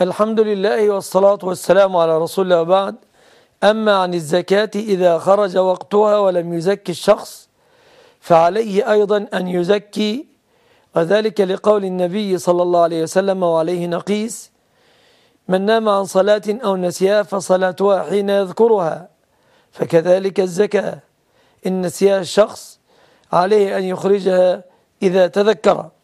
الحمد لله والصلاة والسلام على رسول الله وبعد. أما عن الزكاة إذا خرج وقتها ولم يزكي الشخص فعليه أيضا أن يزكي، وذلك لقول النبي صلى الله عليه وسلم وعليه نقيس: من نام عن صلاة أو نسيها فصلاتها حين يذكرها. فكذلك الزكاة إن نسيها الشخص عليه أن يخرجها إذا تذكر.